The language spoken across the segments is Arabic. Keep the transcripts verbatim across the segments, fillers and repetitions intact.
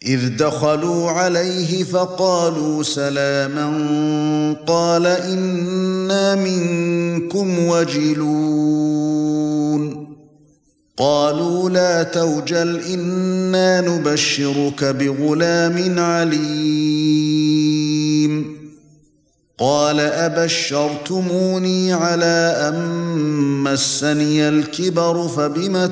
إذ دخلوا عليه فقالوا سلاما قال إنا منكم وجلون قالوا لا توجل إنا نبشرك بغلام عليم قال أبشرتموني على أن مسني الكبر فبم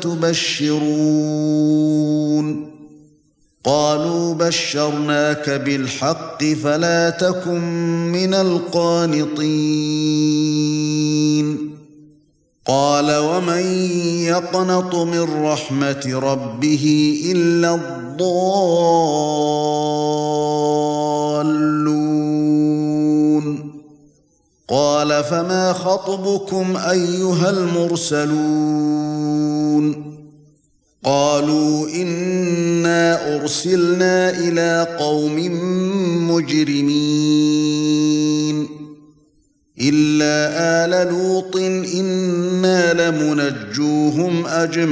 تبشرون قالوا بشرناك بالحق فلا تكن من القانطين قال ومن يقنط من رحمة ربه إلا الضالون قال فما خطبكم أيها المرسلون قالوا إنا أرسلنا إلى قوم مجرمين إلا آل لوط إنا لمنجوهم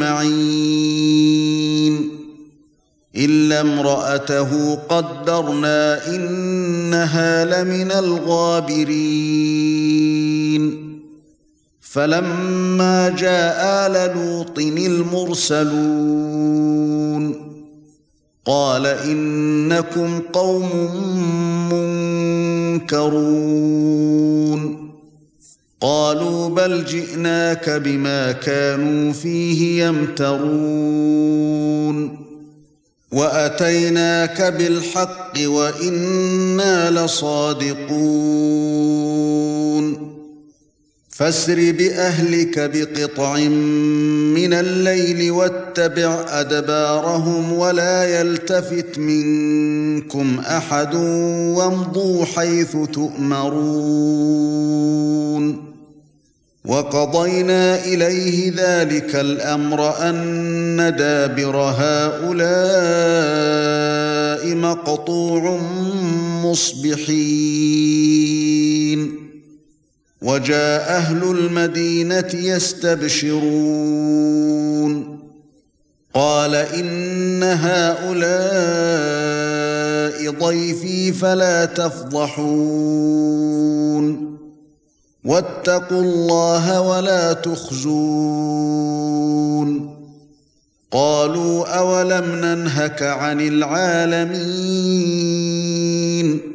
أجمعين إلا امرأته قدرنا إنها لمن الغابرين فلما جاء آل لوط المرسلون قال إنكم قوم منكرون قالوا بل جئناك بما كانوا فيه يمترون وأتيناك بالحق وإنا لصادقون فاسر بأهلك بقطع من الليل واتبع أدبارهم ولا يلتفت منكم أحد وامضوا حيث تؤمرون وقضينا إليه ذلك الأمر أن دابر هؤلاء مقطوع مصبحين وجاء أهل المدينة يستبشرون قال إن هؤلاء ضيفي فلا تفضحون واتقوا الله ولا تخزون قالوا أولم ننهك عن العالمين